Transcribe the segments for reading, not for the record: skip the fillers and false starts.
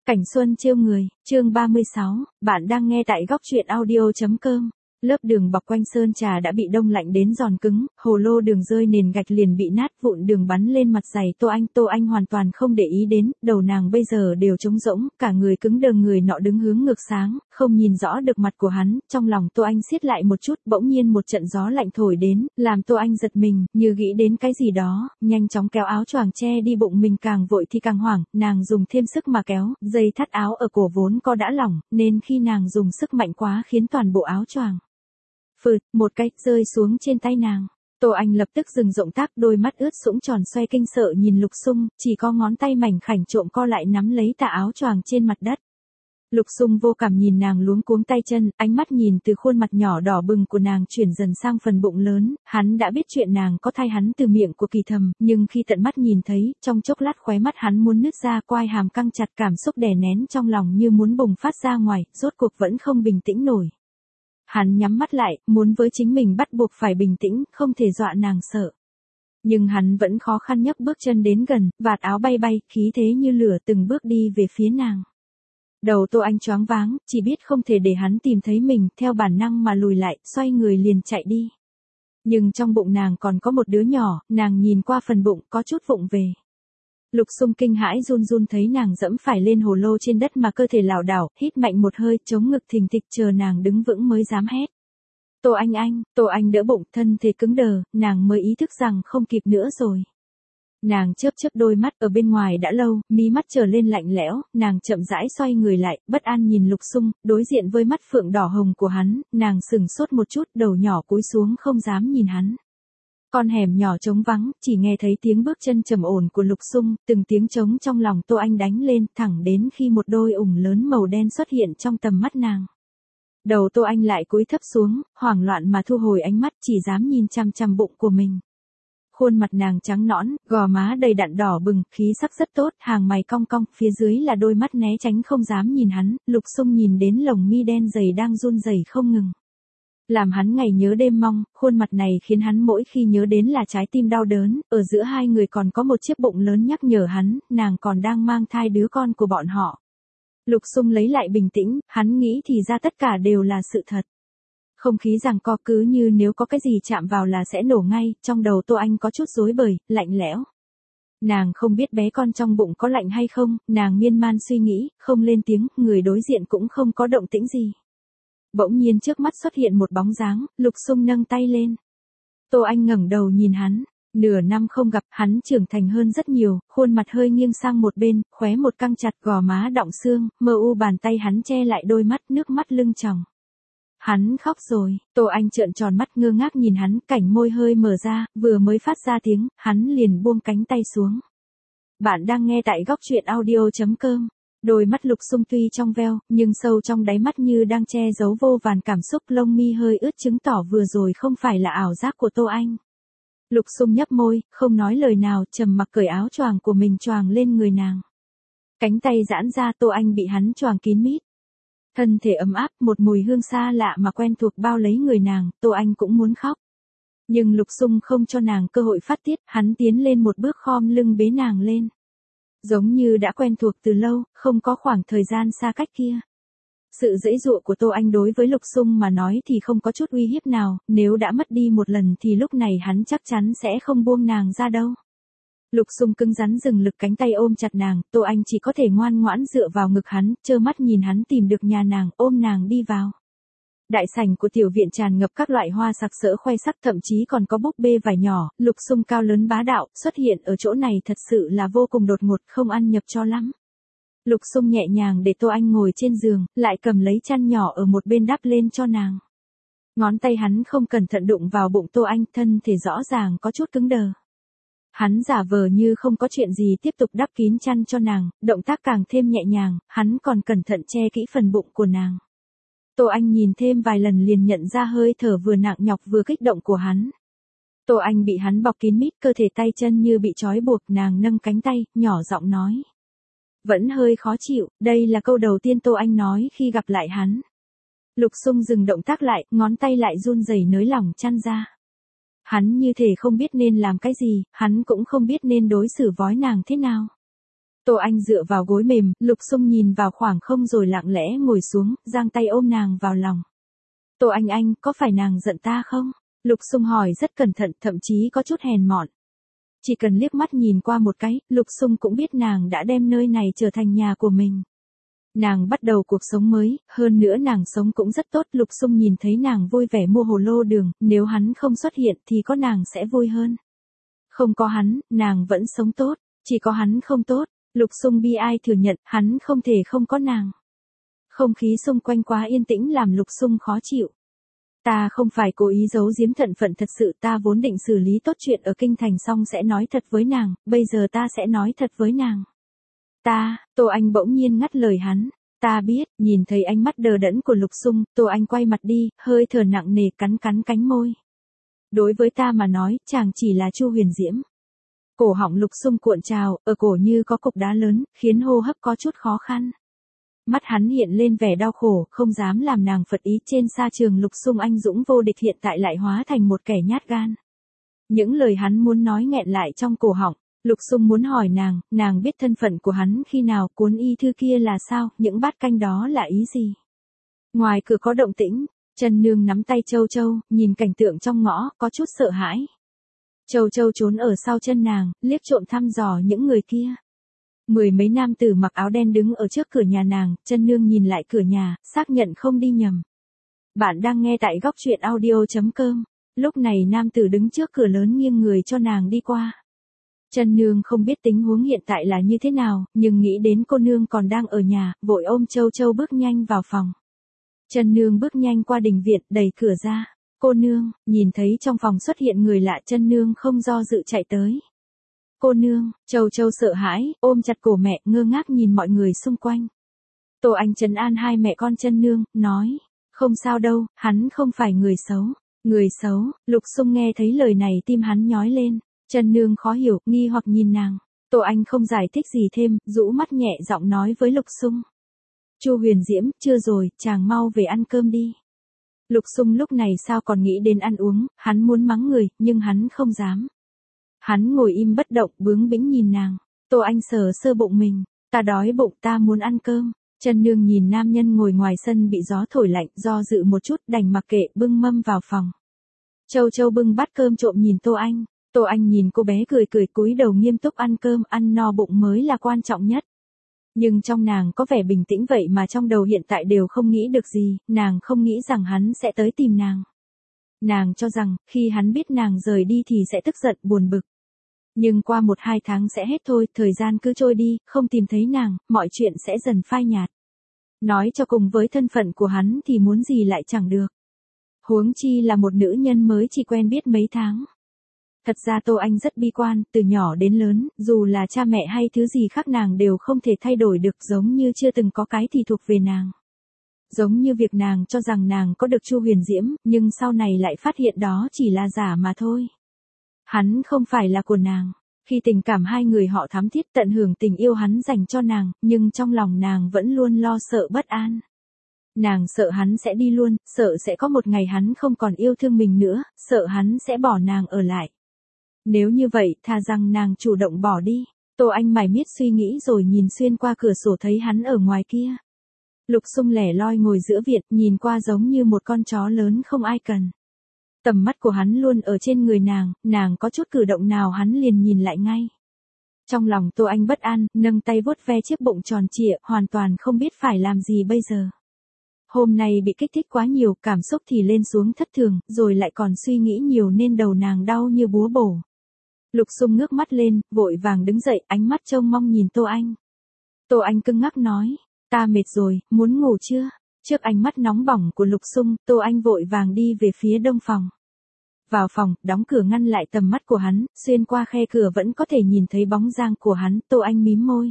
Cảnh xuân trêu người, chương 36, bạn đang nghe tại góc truyện audio.com. Lớp đường bọc quanh sơn trà đã bị đông lạnh đến giòn cứng, hồ lô đường rơi nền gạch liền bị nát vụn đường bắn lên mặt giày Tô Anh hoàn toàn không để ý đến, đầu nàng bây giờ đều trống rỗng, cả người cứng đờ, người nọ đứng hướng ngược sáng, không nhìn rõ được mặt của hắn, trong lòng Tô Anh siết lại một chút, bỗng nhiên một trận gió lạnh thổi đến, làm Tô Anh giật mình, như nghĩ đến cái gì đó, nhanh chóng kéo áo choàng che đi bụng mình, càng vội thì càng hoảng, nàng dùng thêm sức mà kéo, dây thắt áo ở cổ vốn có đã lỏng, nên khi nàng dùng sức mạnh quá khiến toàn bộ áo choàng phượt một cái rơi xuống trên tay nàng. Tô Anh lập tức dừng động tác, đôi mắt ướt sũng tròn xoe kinh sợ nhìn Lục Sung, chỉ có ngón tay mảnh khảnh trộm co lại nắm lấy tà áo choàng trên mặt đất. Lục Sung vô cảm nhìn nàng luống cuống tay chân, ánh mắt nhìn từ khuôn mặt nhỏ đỏ bừng của nàng chuyển dần sang phần bụng lớn, hắn đã biết chuyện nàng có thai hắn từ miệng của Kỳ Thầm, nhưng khi tận mắt nhìn thấy, trong chốc lát khóe mắt hắn muốn nứt ra, quai hàm căng chặt, cảm xúc đè nén trong lòng như muốn bùng phát ra ngoài, rốt cuộc vẫn không bình tĩnh nổi. Hắn nhắm mắt lại, muốn với chính mình bắt buộc phải bình tĩnh, không thể dọa nàng sợ. Nhưng hắn vẫn khó khăn nhấc bước chân đến gần, vạt áo bay bay, khí thế như lửa từng bước đi về phía nàng. Đầu Tô Anh choáng váng, chỉ biết không thể để hắn tìm thấy mình, theo bản năng mà lùi lại, xoay người liền chạy đi. Nhưng trong bụng nàng còn có một đứa nhỏ, nàng nhìn qua phần bụng, có chút vụng về. Lục Sung kinh hãi run run thấy nàng dẫm phải lên hồ lô trên đất mà cơ thể lảo đảo, hít mạnh một hơi, chống ngực thình thịch, chờ nàng đứng vững mới dám hét. Tô Anh đỡ bụng, thân thể cứng đờ, nàng mới ý thức rằng không kịp nữa rồi. Nàng chớp đôi mắt, ở bên ngoài đã lâu, mí mắt trở lên lạnh lẽo, nàng chậm rãi xoay người lại, bất an nhìn Lục Sung, đối diện với mắt phượng đỏ hồng của hắn, nàng sững sốt một chút, đầu nhỏ cúi xuống không dám nhìn hắn. Con hẻm nhỏ trống vắng, chỉ nghe thấy tiếng bước chân trầm ổn của Lục Sung, từng tiếng trống trong lòng Tô Anh đánh lên, thẳng đến khi một đôi ủng lớn màu đen xuất hiện trong tầm mắt nàng. Đầu Tô Anh lại cúi thấp xuống, hoảng loạn mà thu hồi ánh mắt, chỉ dám nhìn chằm chằm bụng của mình. Khuôn mặt nàng trắng nõn, gò má đầy đặn đỏ bừng, khí sắc rất tốt, hàng mày cong cong, phía dưới là đôi mắt né tránh không dám nhìn hắn, Lục Sung nhìn đến lồng mi đen dày đang run rẩy không ngừng. Làm hắn ngày nhớ đêm mong, khuôn mặt này khiến hắn mỗi khi nhớ đến là trái tim đau đớn, ở giữa hai người còn có một chiếc bụng lớn nhắc nhở hắn, nàng còn đang mang thai đứa con của bọn họ. Lục Sung lấy lại bình tĩnh, hắn nghĩ thì ra tất cả đều là sự thật. Không khí giằng co cứ như nếu có cái gì chạm vào là sẽ nổ ngay, trong đầu Tô Anh có chút rối bời, lạnh lẽo. Nàng không biết bé con trong bụng có lạnh hay không, nàng miên man suy nghĩ, không lên tiếng, người đối diện cũng không có động tĩnh gì. Bỗng nhiên trước mắt xuất hiện một bóng dáng, Lục Sung nâng tay lên. Tô Anh ngẩng đầu nhìn hắn, nửa năm không gặp, hắn trưởng thành hơn rất nhiều, khuôn mặt hơi nghiêng sang một bên, khóe một căng chặt, gò má đọng xương, mờ u bàn tay hắn che lại đôi mắt, nước mắt lưng tròng. Hắn khóc rồi, Tô Anh trợn tròn mắt ngơ ngác nhìn hắn, cảnh môi hơi mở ra, vừa mới phát ra tiếng, hắn liền buông cánh tay xuống. Bạn đang nghe tại góc truyện audio.com. Đôi mắt Lục Sung tuy trong veo, nhưng sâu trong đáy mắt như đang che giấu vô vàn cảm xúc, lông mi hơi ướt chứng tỏ vừa rồi không phải là ảo giác của Tô Anh. Lục Sung nhấp môi, không nói lời nào, trầm mặc cởi áo choàng của mình choàng lên người nàng. Cánh tay giãn ra, Tô Anh bị hắn choàng kín mít. Thân thể ấm áp, một mùi hương xa lạ mà quen thuộc bao lấy người nàng, Tô Anh cũng muốn khóc. Nhưng Lục Sung không cho nàng cơ hội phát tiết, hắn tiến lên một bước khom lưng bế nàng lên. Giống như đã quen thuộc từ lâu, không có khoảng thời gian xa cách kia. Sự giãy giụa của Tô Anh đối với Lục Sung mà nói thì không có chút uy hiếp nào, nếu đã mất đi một lần thì lúc này hắn chắc chắn sẽ không buông nàng ra đâu. Lục Sung cứng rắn dừng lực, cánh tay ôm chặt nàng, Tô Anh chỉ có thể ngoan ngoãn dựa vào ngực hắn, trơ mắt nhìn hắn tìm được nhà nàng, ôm nàng đi vào. Đại sảnh của tiểu viện tràn ngập các loại hoa sặc sỡ khoe sắc, thậm chí còn có búp bê vải nhỏ, Lục Sung cao lớn bá đạo, xuất hiện ở chỗ này thật sự là vô cùng đột ngột, không ăn nhập cho lắm. Lục Sung nhẹ nhàng để Tô Anh ngồi trên giường, lại cầm lấy chăn nhỏ ở một bên đắp lên cho nàng. Ngón tay hắn không cẩn thận đụng vào bụng Tô Anh, thân thể rõ ràng có chút cứng đờ. Hắn giả vờ như không có chuyện gì tiếp tục đắp kín chăn cho nàng, động tác càng thêm nhẹ nhàng, hắn còn cẩn thận che kỹ phần bụng của nàng. Tô Anh nhìn thêm vài lần liền nhận ra hơi thở vừa nặng nhọc vừa kích động của hắn. Tô Anh bị hắn bọc kín mít, cơ thể tay chân như bị trói buộc, nàng nâng cánh tay, nhỏ giọng nói. Vẫn hơi khó chịu, đây là câu đầu tiên Tô Anh nói khi gặp lại hắn. Lục Sung dừng động tác lại, ngón tay lại run rẩy nới lỏng chăn ra. Hắn như thể không biết nên làm cái gì, hắn cũng không biết nên đối xử với nàng thế nào. Tô Anh dựa vào gối mềm, Lục Xung nhìn vào khoảng không rồi lặng lẽ ngồi xuống, giang tay ôm nàng vào lòng. Tô Anh, có phải nàng giận ta không? Lục Xung hỏi rất cẩn thận, thậm chí có chút hèn mọn. Chỉ cần liếc mắt nhìn qua một cái, Lục Xung cũng biết nàng đã đem nơi này trở thành nhà của mình. Nàng bắt đầu cuộc sống mới, hơn nữa nàng sống cũng rất tốt. Lục Xung nhìn thấy nàng vui vẻ mua hồ lô đường, nếu hắn không xuất hiện thì có nàng sẽ vui hơn. Không có hắn, nàng vẫn sống tốt, chỉ có hắn không tốt. Lục Xung bi ai thừa nhận, hắn không thể không có nàng. Không khí xung quanh quá yên tĩnh làm Lục Xung khó chịu. Ta không phải cố ý giấu giếm thân phận thật sự, ta vốn định xử lý tốt chuyện ở kinh thành xong sẽ nói thật với nàng, bây giờ ta sẽ nói thật với nàng. Tô Anh bỗng nhiên ngắt lời hắn. Ta biết, nhìn thấy ánh mắt đờ đẫn của Lục Xung, Tô Anh quay mặt đi, hơi thở nặng nề cắn cánh môi. Đối với ta mà nói, chàng chỉ là Chu Huyền Diễm. Cổ họng Lục Xung cuộn trào, ở cổ như có cục đá lớn, khiến hô hấp có chút khó khăn. Mắt hắn hiện lên vẻ đau khổ, không dám làm nàng phật ý. Trên sa trường Lục Xung anh dũng vô địch hiện tại lại hóa thành một kẻ nhát gan. Những lời hắn muốn nói nghẹn lại trong cổ họng. Lục Xung muốn hỏi nàng biết thân phận của hắn khi nào, cuốn y thư kia là sao, những bát canh đó là ý gì. Ngoài cửa có động tĩnh, Chân Nương nắm tay Châu Châu, nhìn cảnh tượng trong ngõ, có chút sợ hãi. Châu Châu trốn ở sau chân nàng, liếc trộm thăm dò những người kia. Mười mấy nam tử mặc áo đen đứng ở trước cửa nhà nàng, Chân Nương nhìn lại cửa nhà, xác nhận không đi nhầm. Bạn đang nghe tại góc truyện audio.com. Lúc này nam tử đứng trước cửa lớn nghiêng người cho nàng đi qua. Chân Nương không biết tình huống hiện tại là như thế nào, nhưng nghĩ đến cô nương còn đang ở nhà, vội ôm Châu Châu bước nhanh vào phòng. Chân Nương bước nhanh qua đình viện, đẩy cửa ra. Cô nương, nhìn thấy trong phòng xuất hiện người lạ, Chân Nương không do dự chạy tới. Cô nương, Châu Châu sợ hãi, ôm chặt cổ mẹ, ngơ ngác nhìn mọi người xung quanh. Tô Anh trấn an hai mẹ con Chân Nương, nói, không sao đâu, hắn không phải người xấu. Người xấu? Lục Xung nghe thấy lời này tim hắn nhói lên. Chân Nương khó hiểu, nghi hoặc nhìn nàng. Tô Anh không giải thích gì thêm, rũ mắt nhẹ giọng nói với Lục Xung. Chu Huyền Diễm, chưa rồi, chàng mau về ăn cơm đi. Lục Xung lúc này sao còn nghĩ đến ăn uống, hắn muốn mắng người, nhưng hắn không dám. Hắn ngồi im bất động, bướng bĩnh nhìn nàng. Tô Anh sờ sơ bụng mình, ta đói bụng, ta muốn ăn cơm. Chân Nương nhìn nam nhân ngồi ngoài sân bị gió thổi lạnh, do dự một chút đành mặc kệ, bưng mâm vào phòng. Châu Châu bưng bát cơm trộm nhìn Tô Anh. Tô Anh nhìn cô bé cười cúi đầu nghiêm túc ăn cơm, ăn no bụng mới là quan trọng nhất. Nhưng trong nàng có vẻ bình tĩnh vậy mà trong đầu hiện tại đều không nghĩ được gì, nàng không nghĩ rằng hắn sẽ tới tìm nàng. Nàng cho rằng, khi hắn biết nàng rời đi thì sẽ tức giận buồn bực. Nhưng qua 1-2 tháng sẽ hết thôi, thời gian cứ trôi đi, không tìm thấy nàng, mọi chuyện sẽ dần phai nhạt. Nói cho cùng với thân phận của hắn thì muốn gì lại chẳng được. Huống chi là một nữ nhân mới chỉ quen biết mấy tháng. Thật ra Tô Anh rất bi quan, từ nhỏ đến lớn, dù là cha mẹ hay thứ gì khác nàng đều không thể thay đổi được, giống như chưa từng có cái thì thuộc về nàng. Giống như việc nàng cho rằng nàng có được Chu Huyền Diễm, nhưng sau này lại phát hiện đó chỉ là giả mà thôi. Hắn không phải là của nàng. Khi tình cảm hai người họ thắm thiết tận hưởng tình yêu hắn dành cho nàng, nhưng trong lòng nàng vẫn luôn lo sợ bất an. Nàng sợ hắn sẽ đi luôn, sợ sẽ có một ngày hắn không còn yêu thương mình nữa, sợ hắn sẽ bỏ nàng ở lại. Nếu như vậy, thà rằng nàng chủ động bỏ đi. Tô Anh mải miết suy nghĩ rồi nhìn xuyên qua cửa sổ thấy hắn ở ngoài kia. Lục Xung lẻ loi ngồi giữa viện, nhìn qua giống như một con chó lớn không ai cần. Tầm mắt của hắn luôn ở trên người nàng có chút cử động nào hắn liền nhìn lại ngay. Trong lòng Tô Anh bất an, nâng tay vuốt ve chiếc bụng tròn trịa, hoàn toàn không biết phải làm gì bây giờ. Hôm nay bị kích thích quá nhiều, cảm xúc thì lên xuống thất thường, rồi lại còn suy nghĩ nhiều nên đầu nàng đau như búa bổ. Lục Xung ngước mắt lên, vội vàng đứng dậy, ánh mắt trông mong nhìn Tô Anh. Tô Anh cứng ngắc nói, ta mệt rồi, muốn ngủ chưa? Trước ánh mắt nóng bỏng của Lục Xung, Tô Anh vội vàng đi về phía đông phòng. Vào phòng, đóng cửa ngăn lại tầm mắt của hắn, xuyên qua khe cửa vẫn có thể nhìn thấy bóng dáng của hắn, Tô Anh mím môi.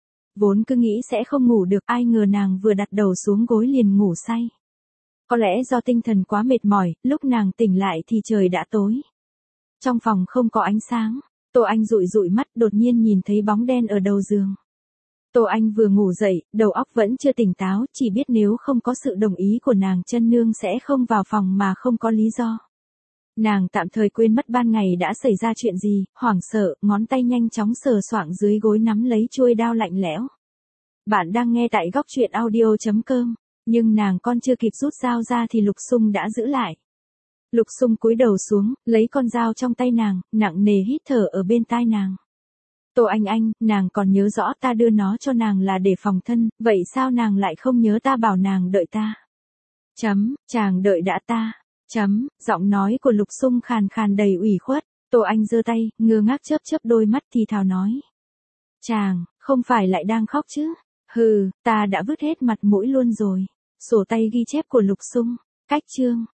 Vốn cứ nghĩ sẽ không ngủ được, ai ngờ nàng vừa đặt đầu xuống gối liền ngủ say. Có lẽ do tinh thần quá mệt mỏi, lúc nàng tỉnh lại thì trời đã tối. Trong phòng không có ánh sáng, Tô Anh dụi mắt đột nhiên nhìn thấy bóng đen ở đầu giường. Tô Anh vừa ngủ dậy, đầu óc vẫn chưa tỉnh táo, chỉ biết nếu không có sự đồng ý của nàng Chân Nương sẽ không vào phòng mà không có lý do. Nàng tạm thời quên mất ban ngày đã xảy ra chuyện gì, hoảng sợ, ngón tay nhanh chóng sờ soạng dưới gối nắm lấy chuôi đao lạnh lẽo. Bạn đang nghe tại góc truyện audio.com, nhưng nàng con chưa kịp rút dao ra thì Lục Xung đã giữ lại. Lục Xung cúi đầu xuống, lấy con dao trong tay nàng, nặng nề hít thở ở bên tai nàng. Tô Anh, nàng còn nhớ rõ ta đưa nó cho nàng là để phòng thân, vậy sao nàng lại không nhớ ta bảo nàng đợi ta? Chàng đợi đã ta. Giọng nói của Lục Xung khàn khàn đầy ủy khuất. Tô Anh giơ tay, ngơ ngác chớp chớp đôi mắt thì thào nói. Chàng, không phải lại đang khóc chứ? Hừ, ta đã vứt hết mặt mũi luôn rồi. Sổ tay ghi chép của Lục Xung. Cách chương.